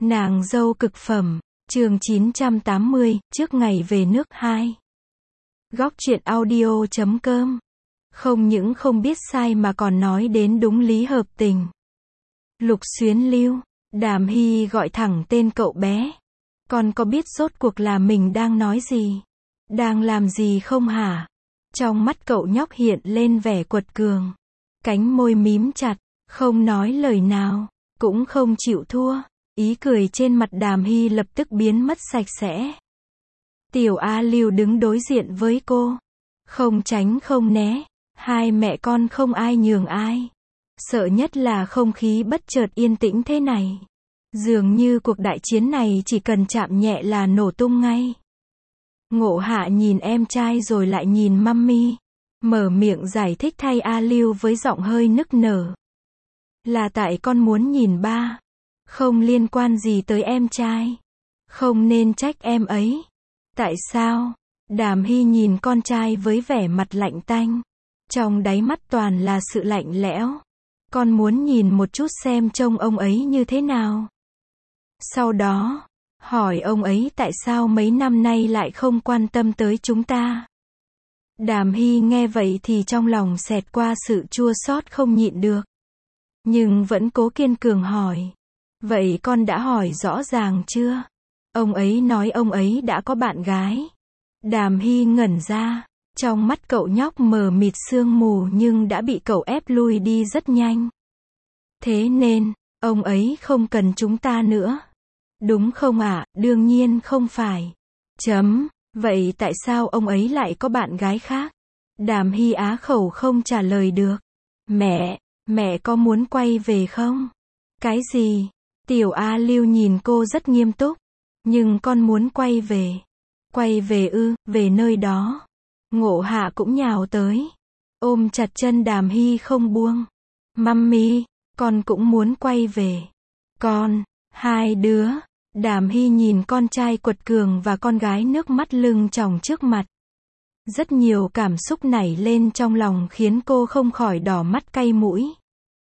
Nàng dâu cực phẩm, chương 980, trước ngày về nước 2. Góc truyện audio.com. Không những không biết sai mà còn nói đến đúng lý hợp tình. Lục Xuyến Lưu, Đàm Hy gọi thẳng tên cậu bé. Con có biết rốt cuộc là mình đang nói gì? Đang làm gì không hả? Trong mắt cậu nhóc hiện lên vẻ quật cường. Cánh môi mím chặt, không nói lời nào, cũng không chịu thua. Ý cười trên mặt Đàm Hy lập tức biến mất sạch sẽ. Tiểu A Lưu đứng đối diện với cô. Không tránh không né. Hai mẹ con không ai nhường ai. Sợ nhất là không khí bất chợt yên tĩnh thế này. Dường như cuộc đại chiến này chỉ cần chạm nhẹ là nổ tung ngay. Ngộ Hạ nhìn em trai rồi lại nhìn mummy. Mở miệng giải thích thay A Lưu với giọng hơi nức nở. Là tại con muốn nhìn ba. Không liên quan gì tới em trai. Không nên trách em ấy. Tại sao? Đàm Hy nhìn con trai với vẻ mặt lạnh tanh. Trong đáy mắt toàn là sự lạnh lẽo. Con muốn nhìn một chút xem trông ông ấy như thế nào. Sau đó, hỏi ông ấy tại sao mấy năm nay lại không quan tâm tới chúng ta. Đàm Hy nghe vậy thì trong lòng xẹt qua sự chua xót không nhịn được. Nhưng vẫn cố kiên cường hỏi. Vậy con đã hỏi rõ ràng chưa? Ông ấy nói ông ấy đã có bạn gái. Đàm Hy ngẩn ra. Trong mắt cậu nhóc mờ mịt sương mù nhưng đã bị cậu ép lui đi rất nhanh. Thế nên, ông ấy không cần chúng ta nữa. Đúng không ạ? Đương nhiên không phải. Vậy tại sao ông ấy lại có bạn gái khác? Đàm Hy á khẩu không trả lời được. Mẹ có muốn quay về không? Cái gì? Tiểu A Lưu nhìn cô rất nghiêm túc. Nhưng con muốn quay về. Quay về ư? Về nơi đó. Ngộ Hạ cũng nhào tới. Ôm chặt chân Đàm Hy không buông. Mummy, con cũng muốn quay về. Hai đứa. Đàm Hy nhìn con trai quật cường và con gái nước mắt lưng tròng trước mặt. Rất nhiều cảm xúc nảy lên trong lòng khiến cô không khỏi đỏ mắt cay mũi.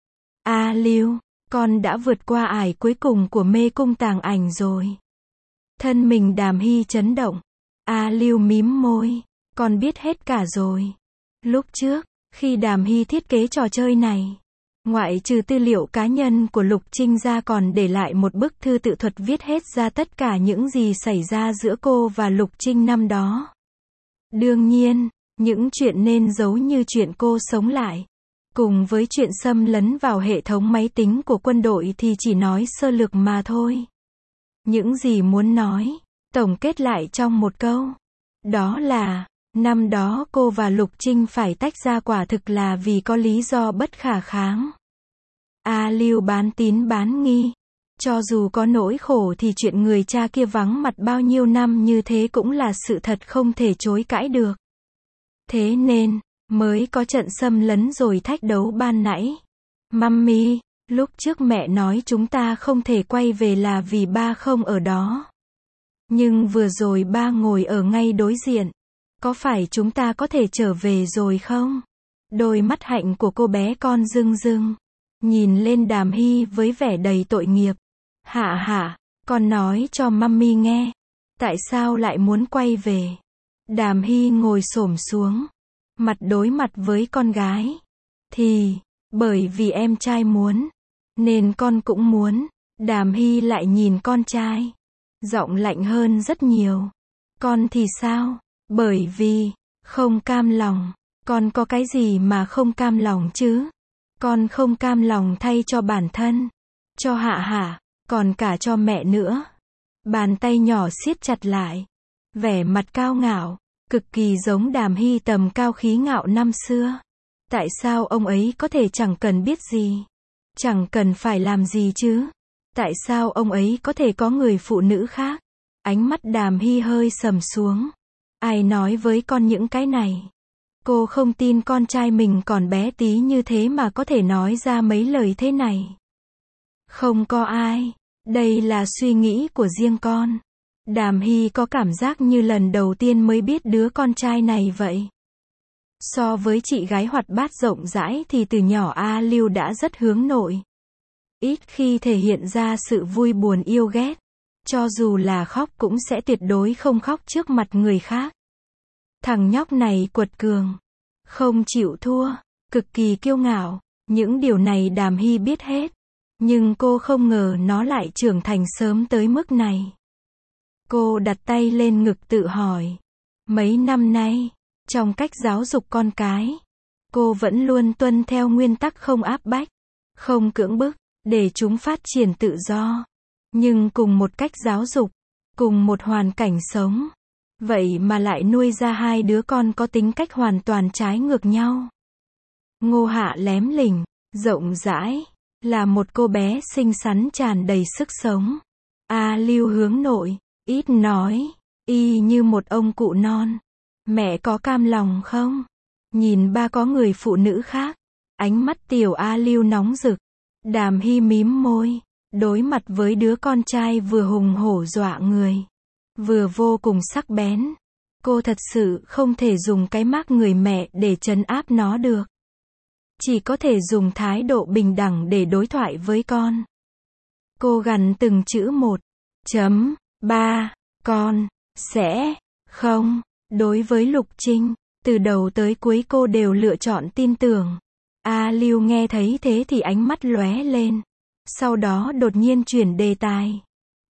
A Lưu, con đã vượt qua ải cuối cùng của mê cung tàng ảnh rồi. Thân mình Đàm Hy chấn động. A Lưu mím môi. Con biết hết cả rồi. Lúc trước, khi Đàm Hy thiết kế trò chơi này, ngoại trừ tư liệu cá nhân của Lục Trinh ra còn để lại một bức thư tự thuật viết hết ra tất cả những gì xảy ra giữa cô và Lục Trinh năm đó. Đương nhiên, những chuyện nên giấu như chuyện cô sống lại, cùng với chuyện xâm lấn vào hệ thống máy tính của quân đội thì chỉ nói sơ lược mà thôi. Những gì muốn nói, tổng kết lại trong một câu. Đó là, năm đó cô và Lục Trinh phải tách ra quả thực là vì có lý do bất khả kháng. A Lưu bán tín bán nghi. Cho dù có nỗi khổ thì chuyện người cha kia vắng mặt bao nhiêu năm như thế cũng là sự thật không thể chối cãi được. Thế nên, mới có trận xâm lấn rồi thách đấu ban nãy. Mummy, lúc trước mẹ nói chúng ta không thể quay về là vì ba không ở đó. Nhưng vừa rồi ba ngồi ở ngay đối diện. Có phải chúng ta có thể trở về rồi không? Đôi mắt hạnh của cô bé con rưng rưng. Nhìn lên Đàm Hy với vẻ đầy tội nghiệp. Hạ, con nói cho mummy nghe. Tại sao lại muốn quay về? Đàm Hy ngồi xổm xuống. Mặt đối mặt với con gái. Thì, bởi vì em trai muốn. Nên con cũng muốn. Đàm Hy lại nhìn con trai. Giọng lạnh hơn rất nhiều. Con thì sao? Bởi vì, không cam lòng. Con có cái gì mà không cam lòng chứ? Con không cam lòng thay cho bản thân. Cho Hạ, còn cả cho mẹ nữa. Bàn tay nhỏ siết chặt lại. Vẻ mặt cao ngạo, cực kỳ giống Đàm Hy tầm cao khí ngạo năm xưa. Tại sao ông ấy có thể chẳng cần biết gì? Chẳng cần phải làm gì chứ? Tại sao ông ấy có thể có người phụ nữ khác? Ánh mắt Đàm Hy hơi sầm xuống. Ai nói với con những cái này? Cô không tin con trai mình còn bé tí như thế mà có thể nói ra mấy lời thế này. Không có ai. Đây là suy nghĩ của riêng con. Đàm Hy có cảm giác như lần đầu tiên mới biết đứa con trai này vậy. So với chị gái hoạt bát rộng rãi thì từ nhỏ A Lưu đã rất hướng nội. ít khi thể hiện ra sự vui buồn yêu ghét. Cho dù là khóc cũng sẽ tuyệt đối không khóc trước mặt người khác. Thằng nhóc này quật cường, không chịu thua, cực kỳ kiêu ngạo. Những điều này Đàm Hy biết hết. Nhưng cô không ngờ nó lại trưởng thành sớm tới mức này. Cô đặt tay lên ngực tự hỏi. Mấy năm nay, trong cách giáo dục con cái, cô vẫn luôn tuân theo nguyên tắc không áp bách, không cưỡng bức, để chúng phát triển tự do. Nhưng cùng một cách giáo dục, cùng một hoàn cảnh sống, vậy mà lại nuôi ra hai đứa con có tính cách hoàn toàn trái ngược nhau. Ngô Hạ lém lỉnh, rộng rãi, là một cô bé xinh xắn tràn đầy sức sống. A Lưu hướng nội, ít nói, y như một ông cụ non. Mẹ có cam lòng không? Nhìn ba có người phụ nữ khác. Ánh mắt tiểu A Lưu nóng rực. Đàm Hy mím môi, đối mặt với đứa con trai vừa hùng hổ dọa người, vừa vô cùng sắc bén. Cô thật sự không thể dùng cái mác người mẹ để trấn áp nó được. Chỉ có thể dùng thái độ bình đẳng để đối thoại với con. Cô gằn từng chữ một. Ba, con sẽ không. Đối với Lục Trinh, từ đầu tới cuối cô đều lựa chọn tin tưởng. A Lưu nghe thấy thế thì ánh mắt lóe lên. Sau đó đột nhiên chuyển đề tài.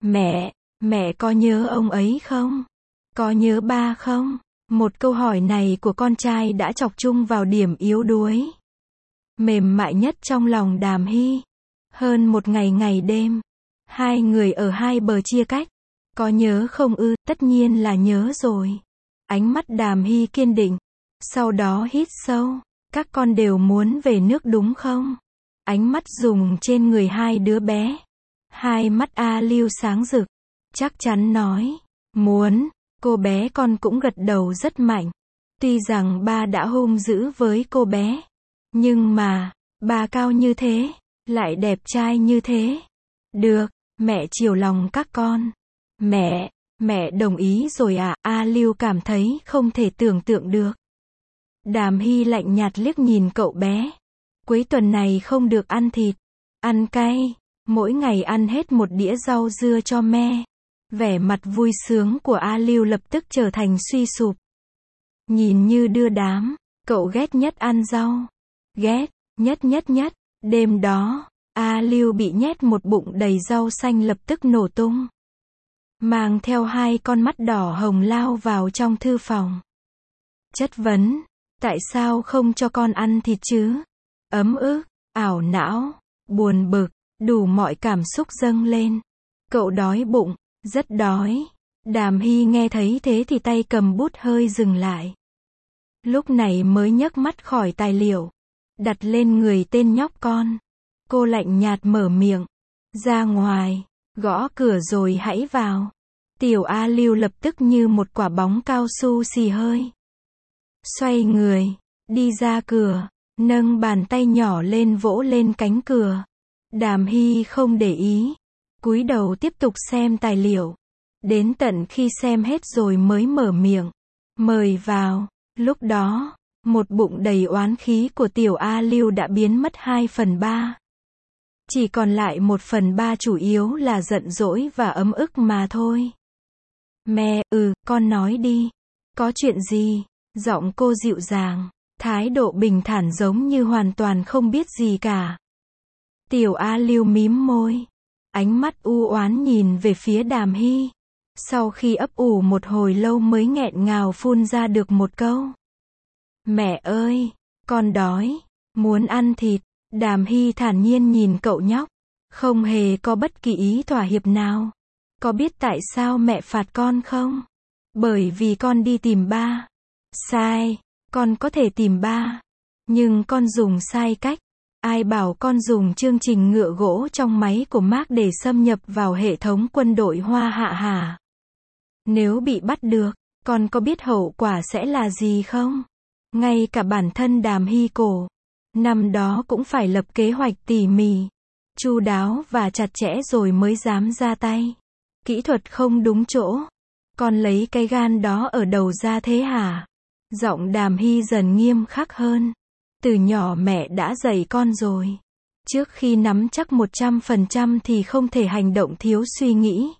Mẹ có nhớ ông ấy không? Có nhớ ba không? Một câu hỏi này của con trai đã chọc chung vào điểm yếu đuối mềm mại nhất trong lòng Đàm Hy. Hơn một ngày ngày đêm, hai người ở hai bờ chia cách. Có nhớ không ư? Tất nhiên là nhớ rồi. Ánh mắt Đàm Hy kiên định. Sau đó hít sâu. Các con đều muốn về nước đúng không? Ánh mắt dùng trên người hai đứa bé. Hai mắt A Lưu sáng rực. Chắc chắn nói. Muốn. Cô bé con cũng gật đầu rất mạnh. Tuy rằng ba đã hung dữ với cô bé. Nhưng mà, ba cao như thế, lại đẹp trai như thế. Được, mẹ chiều lòng các con. Mẹ đồng ý rồi à? A Lưu cảm thấy không thể tưởng tượng được. Đàm Hy lạnh nhạt liếc nhìn cậu bé. Cuối tuần này không được ăn thịt, ăn cay, mỗi ngày ăn hết một đĩa rau dưa cho me. Vẻ mặt vui sướng của A Lưu lập tức trở thành suy sụp. Nhìn như đưa đám, cậu ghét nhất ăn rau. Ghét, nhất. Đêm đó, A Lưu bị nhét một bụng đầy rau xanh lập tức nổ tung. Mang theo hai con mắt đỏ hồng lao vào trong thư phòng. Chất vấn, tại sao không cho con ăn thịt chứ? Ấm ức, ảo não, buồn bực, đủ mọi cảm xúc dâng lên. Cậu đói bụng, rất đói. Đàm Hy nghe thấy thế thì tay cầm bút hơi dừng lại. Lúc này mới nhấc mắt khỏi tài liệu, đặt lên người tên nhóc con. Cô lạnh nhạt mở miệng. Ra ngoài, gõ cửa rồi hãy vào. Tiểu A Lưu lập tức như một quả bóng cao su xì hơi. Xoay người, đi ra cửa, nâng bàn tay nhỏ lên vỗ lên cánh cửa. Đàm Hy không để ý, cúi đầu tiếp tục xem tài liệu. Đến tận khi xem hết rồi mới mở miệng. Mời vào. Lúc đó, một bụng đầy oán khí của tiểu A Lưu đã biến mất 2/3. Chỉ còn lại 1/3 chủ yếu là giận dỗi và ấm ức mà thôi. Mẹ, con nói đi. Có chuyện gì? Giọng cô dịu dàng, thái độ bình thản giống như hoàn toàn không biết gì cả. Tiểu A Lưu mím môi, ánh mắt u oán nhìn về phía Đàm Hy. Sau khi ấp ủ một hồi lâu mới nghẹn ngào phun ra được một câu. Mẹ ơi, con đói, muốn ăn thịt. Đàm Hy thản nhiên nhìn cậu nhóc, không hề có bất kỳ ý thỏa hiệp nào. Có biết tại sao mẹ phạt con không? Bởi vì con đi tìm ba. Sai, con có thể tìm ba, nhưng con dùng sai cách. Ai bảo con dùng chương trình ngựa gỗ trong máy của Mark để xâm nhập vào hệ thống quân đội Hoa Hạ hả? Nếu bị bắt được, con có biết hậu quả sẽ là gì không? Ngay cả bản thân Đàm Hy cổ năm đó cũng phải lập kế hoạch tỉ mỉ, chu đáo và chặt chẽ rồi mới dám ra tay. Kỹ thuật không đúng chỗ. Con lấy cái gan đó ở đầu ra thế hả? Giọng Đàm Hy dần nghiêm khắc hơn. Từ nhỏ mẹ đã dạy con rồi. Trước khi nắm chắc 100% thì không thể hành động thiếu suy nghĩ.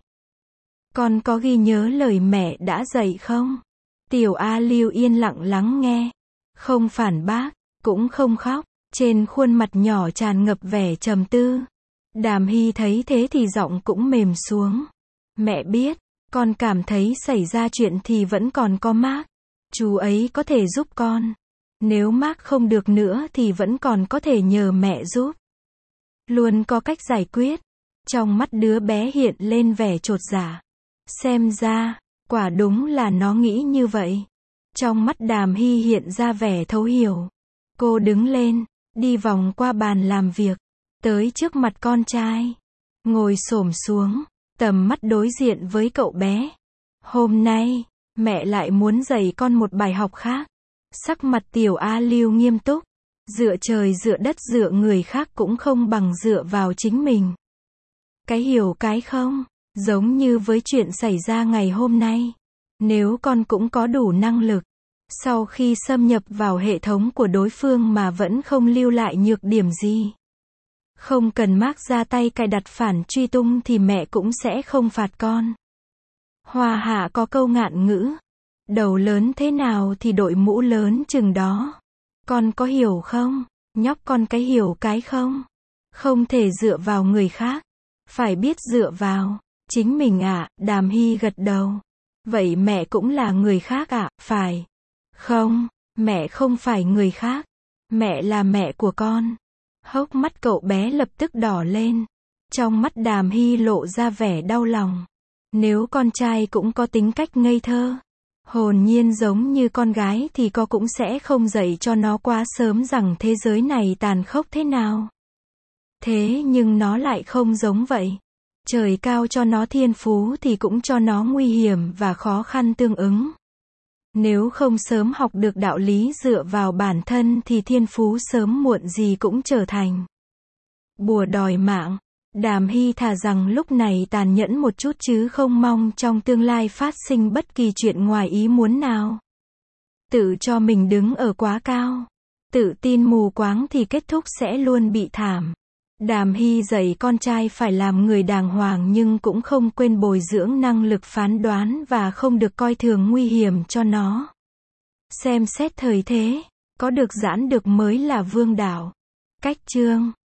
Con có ghi nhớ lời mẹ đã dạy không? Tiểu A Lưu yên lặng lắng nghe. Không phản bác, cũng không khóc. Trên khuôn mặt nhỏ tràn ngập vẻ trầm tư. Đàm Hy thấy thế thì giọng cũng mềm xuống. Mẹ biết, con cảm thấy xảy ra chuyện thì vẫn còn có Mark. Chú ấy có thể giúp con. Nếu Mark không được nữa thì vẫn còn có thể nhờ mẹ giúp. Luôn có cách giải quyết. Trong mắt đứa bé hiện lên vẻ chột dạ. Xem ra, quả đúng là nó nghĩ như vậy. Trong mắt Đàm Hy hiện ra vẻ thấu hiểu. Cô đứng lên, đi vòng qua bàn làm việc, tới trước mặt con trai. Ngồi xổm xuống, tầm mắt đối diện với cậu bé. Hôm nay, mẹ lại muốn dạy con một bài học khác. Sắc mặt Tiểu A Lưu nghiêm túc. Dựa trời dựa đất dựa người khác cũng không bằng dựa vào chính mình. Cái hiểu cái không, giống như với chuyện xảy ra ngày hôm nay. Nếu con cũng có đủ năng lực, sau khi xâm nhập vào hệ thống của đối phương mà vẫn không lưu lại nhược điểm gì, không cần Mark ra tay cài đặt phản truy tung thì mẹ cũng sẽ không phạt con. Hoa Hạ có câu ngạn ngữ, đầu lớn thế nào thì đội mũ lớn chừng đó. Con có hiểu không? Nhóc con cái hiểu cái không? Không thể dựa vào người khác, phải biết dựa vào chính mình ạ. Đàm Hy gật đầu. Vậy mẹ cũng là người khác ạ? Phải. Không, mẹ không phải người khác. Mẹ là mẹ của con. Hốc mắt cậu bé lập tức đỏ lên. Trong mắt Đàm Hy lộ ra vẻ đau lòng. Nếu con trai cũng có tính cách ngây thơ, hồn nhiên giống như con gái thì cô cũng sẽ không dạy cho nó quá sớm rằng thế giới này tàn khốc thế nào. Thế nhưng nó lại không giống vậy. Trời cao cho nó thiên phú thì cũng cho nó nguy hiểm và khó khăn tương ứng. Nếu không sớm học được đạo lý dựa vào bản thân thì thiên phú sớm muộn gì cũng trở thành bùa đòi mạng. Đàm Hy thà rằng lúc này tàn nhẫn một chút chứ không mong trong tương lai phát sinh bất kỳ chuyện ngoài ý muốn nào. Tự cho mình đứng ở quá cao, tự tin mù quáng thì kết thúc sẽ luôn bị thảm. Đàm Hy dạy con trai phải làm người đàng hoàng nhưng cũng không quên bồi dưỡng năng lực phán đoán và không được coi thường nguy hiểm cho nó. Xem xét thời thế, có được giãn được mới là vương đạo. Cách chương